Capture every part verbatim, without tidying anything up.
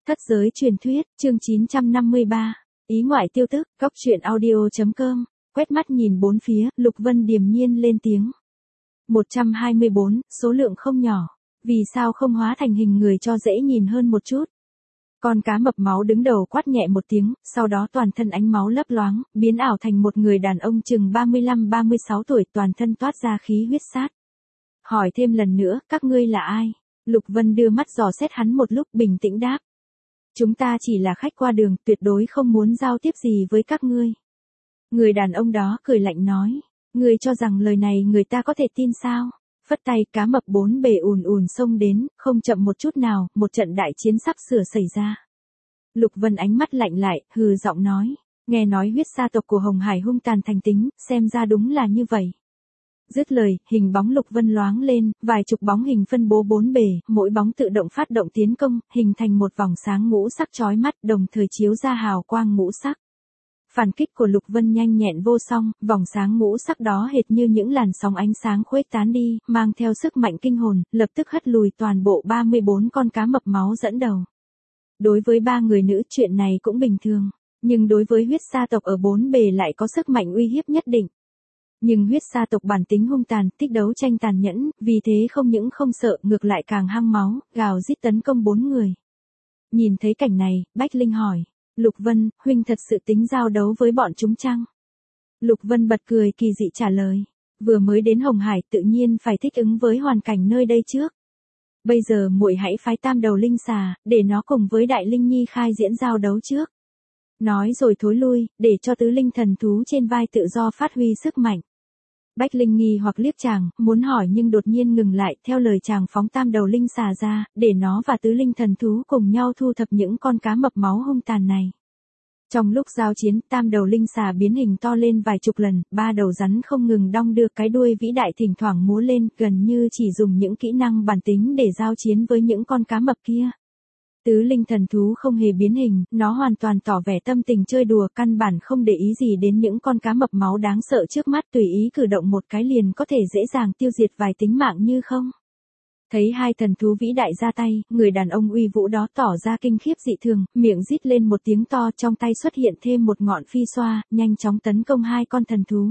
Thất giới truyền thuyết, chương chín trăm năm mươi ba, ý ngoại tiêu tức, góc truyện audio chấm com, quét mắt nhìn bốn phía, Lục Vân điềm nhiên lên tiếng. một trăm hai mươi bốn, số lượng không nhỏ, vì sao không hóa thành hình người cho dễ nhìn hơn một chút. Con cá mập máu đứng đầu quát nhẹ một tiếng, sau đó toàn thân ánh máu lấp loáng, biến ảo thành một người đàn ông chừng ba mươi lăm ba mươi sáu tuổi, toàn thân toát ra khí huyết sát. Hỏi thêm lần nữa, các ngươi là ai? Lục Vân đưa mắt dò xét hắn một lúc, bình tĩnh đáp. Chúng ta chỉ là khách qua đường, tuyệt đối không muốn giao tiếp gì với các ngươi. Người đàn ông đó cười lạnh nói, ngươi cho rằng lời này người ta có thể tin sao? Phất tay, cá mập bốn bề ùn ùn xông đến, không chậm một chút nào, một trận đại chiến sắp sửa xảy ra. Lục Vân ánh mắt lạnh lại, hừ giọng nói, nghe nói huyết sa tộc của Hồng Hải hung tàn thành tính, xem ra đúng là như vậy. Dứt lời, hình bóng Lục Vân loáng lên, vài chục bóng hình phân bố bốn bề, mỗi bóng tự động phát động tiến công, hình thành một vòng sáng ngũ sắc chói mắt, đồng thời chiếu ra hào quang ngũ sắc. Phản kích của Lục Vân nhanh nhẹn vô song, vòng sáng ngũ sắc đó hệt như những làn sóng ánh sáng khuếch tán đi, mang theo sức mạnh kinh hồn, lập tức hất lùi toàn bộ ba mươi bốn con cá mập máu dẫn đầu. Đối với ba người nữ chuyện này cũng bình thường, nhưng đối với huyết sa tộc ở bốn bề lại có sức mạnh uy hiếp nhất định. Nhưng huyết sa tộc bản tính hung tàn, thích đấu tranh tàn nhẫn, vì thế không những không sợ, ngược lại càng hăng máu, gào rít tấn công bốn người. Nhìn thấy cảnh này, Bách Linh hỏi, Lục Vân, huynh thật sự tính giao đấu với bọn chúng chăng? Lục Vân bật cười kỳ dị trả lời, vừa mới đến Hồng Hải tự nhiên phải thích ứng với hoàn cảnh nơi đây trước. Bây giờ muội hãy phái tam đầu linh xà, để nó cùng với đại linh nhi khai diễn giao đấu trước. Nói rồi thối lui, để cho tứ linh thần thú trên vai tự do phát huy sức mạnh. Bách Linh nghi hoặc liếc chàng, muốn hỏi nhưng đột nhiên ngừng lại, theo lời chàng phóng tam đầu linh xà ra, để nó và tứ linh thần thú cùng nhau thu thập những con cá mập máu hung tàn này. Trong lúc giao chiến, tam đầu linh xà biến hình to lên vài chục lần, ba đầu rắn không ngừng đong đưa cái đuôi vĩ đại thỉnh thoảng múa lên, gần như chỉ dùng những kỹ năng bản tính để giao chiến với những con cá mập kia. Tứ linh thần thú không hề biến hình, nó hoàn toàn tỏ vẻ tâm tình chơi đùa, căn bản không để ý gì đến những con cá mập máu đáng sợ trước mắt, tùy ý cử động một cái liền có thể dễ dàng tiêu diệt vài tính mạng như không. Thấy hai thần thú vĩ đại ra tay, người đàn ông uy vũ đó tỏ ra kinh khiếp dị thường, miệng rít lên một tiếng to, trong tay xuất hiện thêm một ngọn phi xoa, nhanh chóng tấn công hai con thần thú.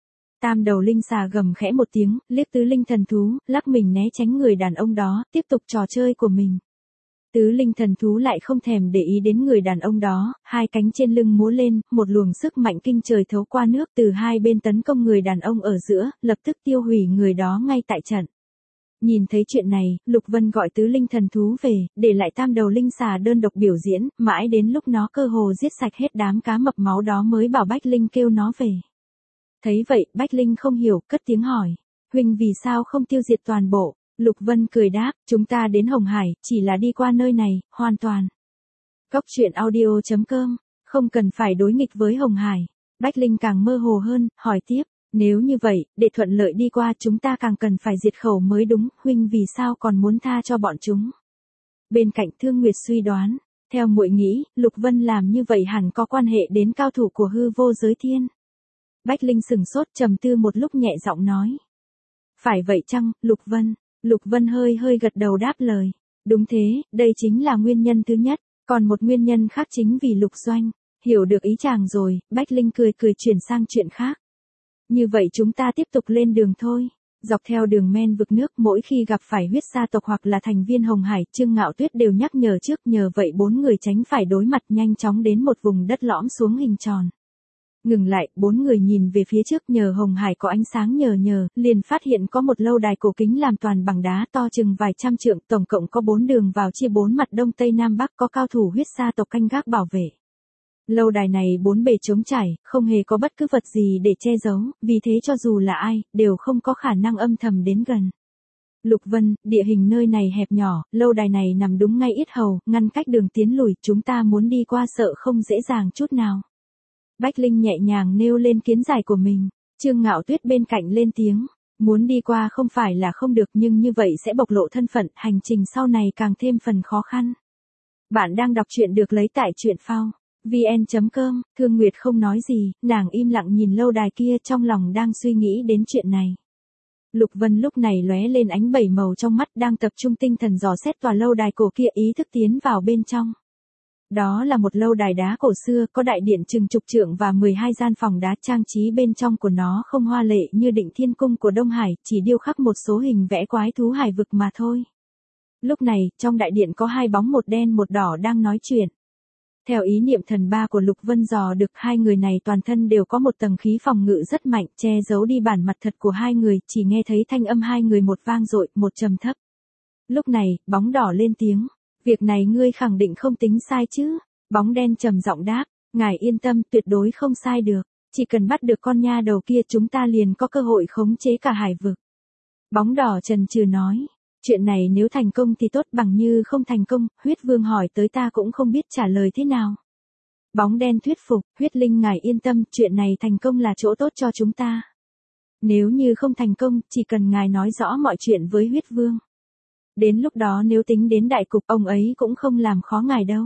Tam đầu linh xà gầm khẽ một tiếng, liếc tứ linh thần thú, lắc mình né tránh người đàn ông đó, tiếp tục trò chơi của mình. Tứ linh thần thú lại không thèm để ý đến người đàn ông đó, hai cánh trên lưng múa lên, một luồng sức mạnh kinh trời thấu qua nước từ hai bên tấn công người đàn ông ở giữa, lập tức tiêu hủy người đó ngay tại trận. Nhìn thấy chuyện này, Lục Vân gọi tứ linh thần thú về, để lại tam đầu linh xà đơn độc biểu diễn, mãi đến lúc nó cơ hồ giết sạch hết đám cá mập máu đó mới bảo Bách Linh kêu nó về. Thấy vậy, Bách Linh không hiểu, cất tiếng hỏi, huynh vì sao không tiêu diệt toàn bộ? Lục Vân cười đáp, chúng ta đến Hồng Hải, chỉ là đi qua nơi này, hoàn toàn. Góc truyện audio chấm com, không cần phải đối nghịch với Hồng Hải. Bách Linh càng mơ hồ hơn, hỏi tiếp, nếu như vậy, để thuận lợi đi qua chúng ta càng cần phải diệt khẩu mới đúng, huynh vì sao còn muốn tha cho bọn chúng? Bên cạnh Thương Nguyệt suy đoán, theo muội nghĩ, Lục Vân làm như vậy hẳn có quan hệ đến cao thủ của hư vô giới thiên. Bách Linh sừng sốt trầm tư một lúc nhẹ giọng nói. Phải vậy chăng, Lục Vân? Lục Vân hơi hơi gật đầu đáp lời. Đúng thế, đây chính là nguyên nhân thứ nhất, còn một nguyên nhân khác chính vì Lục Doanh. Hiểu được ý chàng rồi, Bách Linh cười cười chuyển sang chuyện khác. Như vậy chúng ta tiếp tục lên đường thôi. Dọc theo đường men vực nước, mỗi khi gặp phải huyết sa tộc hoặc là thành viên Hồng Hải, Trương Ngạo Tuyết đều nhắc nhở trước, nhờ vậy bốn người tránh phải đối mặt, nhanh chóng đến một vùng đất lõm xuống hình tròn. Ngừng lại, bốn người nhìn về phía trước, nhờ Hồng Hải có ánh sáng nhờ nhờ, liền phát hiện có một lâu đài cổ kính làm toàn bằng đá to chừng vài trăm trượng, tổng cộng có bốn đường vào chia bốn mặt đông tây nam bắc, có cao thủ huyết sa tộc canh gác bảo vệ. Lâu đài này bốn bề trống trải, không hề có bất cứ vật gì để che giấu, vì thế cho dù là ai, đều không có khả năng âm thầm đến gần. Lục Vân, địa hình nơi này hẹp nhỏ, lâu đài này nằm đúng ngay yết hầu, ngăn cách đường tiến lùi, chúng ta muốn đi qua sợ không dễ dàng chút nào. Bách Linh nhẹ nhàng nêu lên kiến giải của mình, Trương Ngạo Tuyết bên cạnh lên tiếng, muốn đi qua không phải là không được nhưng như vậy sẽ bộc lộ thân phận, hành trình sau này càng thêm phần khó khăn. Bạn đang đọc truyện được lấy tại truyện phao vn chấm com, Thương Nguyệt không nói gì, nàng im lặng nhìn lâu đài kia trong lòng đang suy nghĩ đến chuyện này. Lục Vân lúc này lóe lên ánh bảy màu trong mắt đang tập trung tinh thần dò xét tòa lâu đài cổ kia ý thức tiến vào bên trong. Đó là một lâu đài đá cổ xưa, có đại điện chừng chục trượng và mười hai gian phòng đá, trang trí bên trong của nó không hoa lệ như Định Thiên Cung của Đông Hải, chỉ điêu khắc một số hình vẽ quái thú hải vực mà thôi. Lúc này, trong đại điện có hai bóng một đen một đỏ đang nói chuyện. Theo ý niệm thần ba của Lục Vân dò được, hai người này toàn thân đều có một tầng khí phòng ngự rất mạnh, che giấu đi bản mặt thật của hai người, chỉ nghe thấy thanh âm hai người một vang dội, một trầm thấp. Lúc này, bóng đỏ lên tiếng. Việc này ngươi khẳng định không tính sai chứ? Bóng đen trầm giọng đáp. Ngài yên tâm, tuyệt đối không sai được. Chỉ cần bắt được con nha đầu kia chúng ta liền có cơ hội khống chế cả hải vực. Bóng đỏ chần chừ nói. Chuyện này nếu thành công thì tốt, bằng như không thành công, huyết vương hỏi tới ta cũng không biết trả lời thế nào. Bóng đen thuyết phục, huyết linh ngài yên tâm, chuyện này thành công là chỗ tốt cho chúng ta. Nếu như không thành công, chỉ cần ngài nói rõ mọi chuyện với huyết vương. Đến lúc đó nếu tính đến đại cục, ông ấy cũng không làm khó ngài đâu.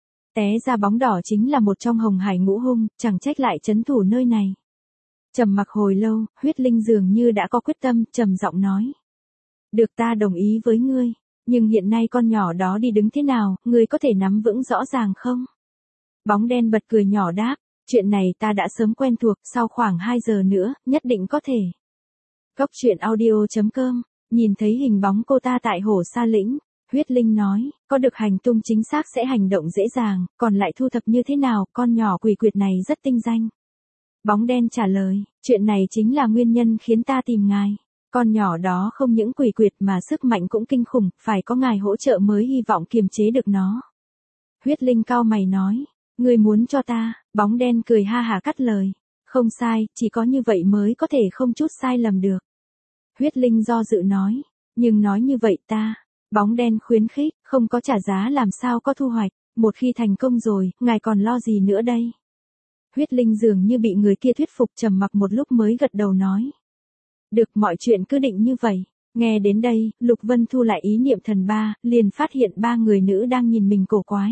Té ra bóng đỏ chính là một trong hồng hải ngũ hung, chẳng trách lại trấn thủ nơi này. Trầm mặc hồi lâu, huyết linh dường như đã có quyết tâm, trầm giọng nói. Được, ta đồng ý với ngươi, nhưng hiện nay con nhỏ đó đi đứng thế nào, ngươi có thể nắm vững rõ ràng không? Bóng đen bật cười nhỏ đáp, chuyện này ta đã sớm quen thuộc, sau khoảng hai giờ nữa, nhất định có thể. Góc truyện audio chấm com, nhìn thấy hình bóng cô ta tại hồ sa lĩnh, huyết linh nói, có được hành tung chính xác sẽ hành động dễ dàng, còn lại thu thập như thế nào, con nhỏ quỷ quyệt này rất tinh danh. Bóng đen trả lời, chuyện này chính là nguyên nhân khiến ta tìm ngài. Con nhỏ đó không những quỷ quyệt mà sức mạnh cũng kinh khủng, phải có ngài hỗ trợ mới hy vọng kiềm chế được nó. Huyết linh cau mày nói, ngươi muốn cho ta, bóng đen cười ha hả cắt lời. Không sai, chỉ có như vậy mới có thể không chút sai lầm được. Huyết linh do dự nói, nhưng nói như vậy ta, bóng đen khuyến khích, không có trả giá làm sao có thu hoạch, một khi thành công rồi, ngài còn lo gì nữa đây? Huyết linh dường như bị người kia thuyết phục, trầm mặc một lúc mới gật đầu nói. Được, mọi chuyện cứ định như vậy. Nghe đến đây, Lục Vân thu lại ý niệm thần ba, liền phát hiện ba người nữ đang nhìn mình cổ quái.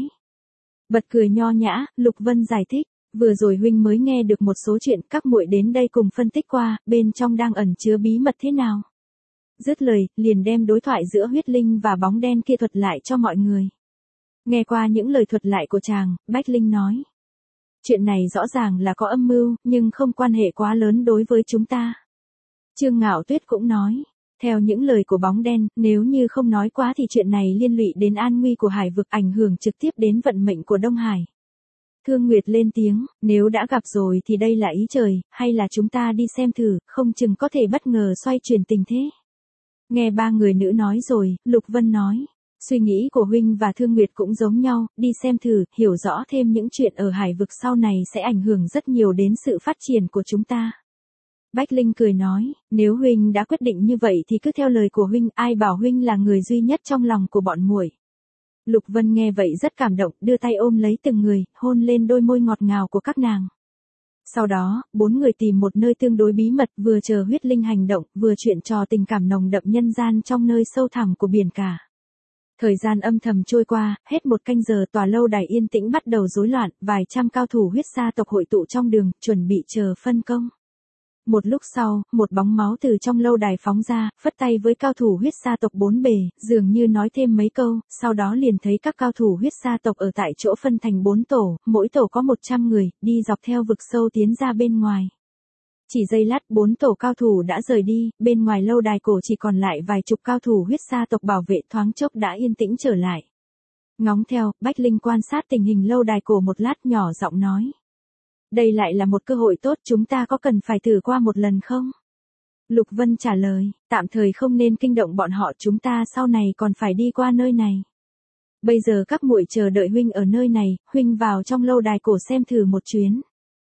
Bật cười nho nhã, Lục Vân giải thích, vừa rồi huynh mới nghe được một số chuyện, các muội đến đây cùng phân tích qua, bên trong đang ẩn chứa bí mật thế nào. Dứt lời, liền đem đối thoại giữa huyết linh và bóng đen kia thuật lại cho mọi người. Nghe qua những lời thuật lại của chàng, Bách Linh nói. Chuyện này rõ ràng là có âm mưu, nhưng không quan hệ quá lớn đối với chúng ta. Trương Ngạo Tuyết cũng nói, theo những lời của bóng đen, nếu như không nói quá thì chuyện này liên lụy đến an nguy của hải vực, ảnh hưởng trực tiếp đến vận mệnh của Đông Hải. Thương Nguyệt lên tiếng, nếu đã gặp rồi thì đây là ý trời, hay là chúng ta đi xem thử, không chừng có thể bất ngờ xoay chuyển tình thế. Nghe ba người nữ nói rồi, Lục Vân nói, suy nghĩ của huynh và Thương Nguyệt cũng giống nhau, đi xem thử, hiểu rõ thêm những chuyện ở hải vực sau này sẽ ảnh hưởng rất nhiều đến sự phát triển của chúng ta. Bách Linh cười nói, nếu huynh đã quyết định như vậy thì cứ theo lời của huynh, ai bảo huynh là người duy nhất trong lòng của bọn muội. Lục Vân nghe vậy rất cảm động, đưa tay ôm lấy từng người, hôn lên đôi môi ngọt ngào của các nàng. Sau đó, bốn người tìm một nơi tương đối bí mật, vừa chờ huyết linh hành động, vừa chuyện trò tình cảm nồng đậm nhân gian trong nơi sâu thẳm của biển cả. Thời gian âm thầm trôi qua, hết một canh giờ tòa lâu đài yên tĩnh bắt đầu rối loạn, vài trăm cao thủ huyết sa tộc hội tụ trong đường, chuẩn bị chờ phân công. Một lúc sau, một bóng máu từ trong lâu đài phóng ra, phất tay với cao thủ huyết sa tộc bốn bề, dường như nói thêm mấy câu, sau đó liền thấy các cao thủ huyết sa tộc ở tại chỗ phân thành bốn tổ, mỗi tổ có một trăm người, đi dọc theo vực sâu tiến ra bên ngoài. Chỉ giây lát bốn tổ cao thủ đã rời đi, bên ngoài lâu đài cổ chỉ còn lại vài chục cao thủ huyết sa tộc bảo vệ, thoáng chốc đã yên tĩnh trở lại. Ngóng theo, Bách Linh quan sát tình hình lâu đài cổ một lát, nhỏ giọng nói. Đây lại là một cơ hội tốt, chúng ta có cần phải thử qua một lần không? Lục Vân trả lời, tạm thời không nên kinh động bọn họ, chúng ta sau này còn phải đi qua nơi này. Bây giờ các muội chờ đợi huynh ở nơi này, huynh vào trong lâu đài cổ xem thử một chuyến.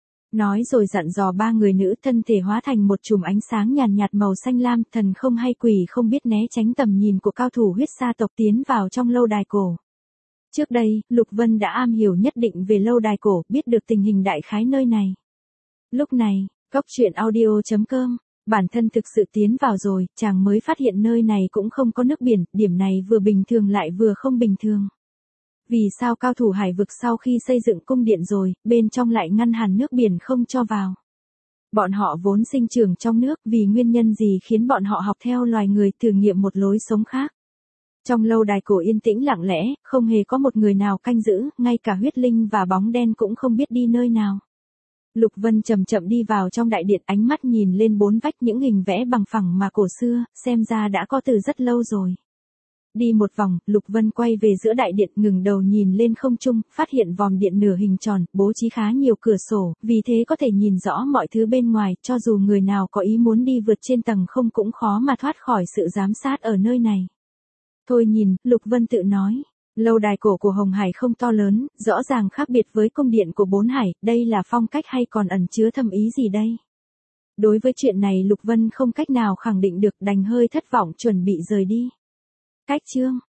Nói rồi dặn dò ba người nữ, thân thể hóa thành một chùm ánh sáng nhàn nhạt màu xanh lam, thần không hay quỷ không biết né tránh tầm nhìn của cao thủ huyết sa tộc, tiến vào trong lâu đài cổ. Trước đây, Lục Vân đã am hiểu nhất định về lâu đài cổ, biết được tình hình đại khái nơi này. Lúc này, góc truyện audio chấm com, bản thân thực sự tiến vào rồi, chàng mới phát hiện nơi này cũng không có nước biển, điểm này vừa bình thường lại vừa không bình thường. Vì sao cao thủ hải vực sau khi xây dựng cung điện rồi, bên trong lại ngăn hẳn nước biển không cho vào? Bọn họ vốn sinh trưởng trong nước, vì nguyên nhân gì khiến bọn họ học theo loài người thử nghiệm một lối sống khác? Trong lâu đài cổ yên tĩnh lặng lẽ, không hề có một người nào canh giữ, ngay cả huyết linh và bóng đen cũng không biết đi nơi nào. Lục Vân chậm chậm đi vào trong đại điện, ánh mắt nhìn lên bốn vách những hình vẽ bằng phẳng mà cổ xưa, xem ra đã có từ rất lâu rồi. Đi một vòng, Lục Vân quay về giữa đại điện, ngừng đầu nhìn lên không trung, phát hiện vòm điện nửa hình tròn, bố trí khá nhiều cửa sổ, vì thế có thể nhìn rõ mọi thứ bên ngoài, cho dù người nào có ý muốn đi vượt trên tầng không cũng khó mà thoát khỏi sự giám sát ở nơi này. Thôi nhìn, Lục Vân tự nói. Lâu đài cổ của Hồng Hải không to lớn, rõ ràng khác biệt với cung điện của Bốn Hải, đây là phong cách hay còn ẩn chứa thâm ý gì đây? Đối với chuyện này Lục Vân không cách nào khẳng định được, đành hơi thất vọng chuẩn bị rời đi. Cách chương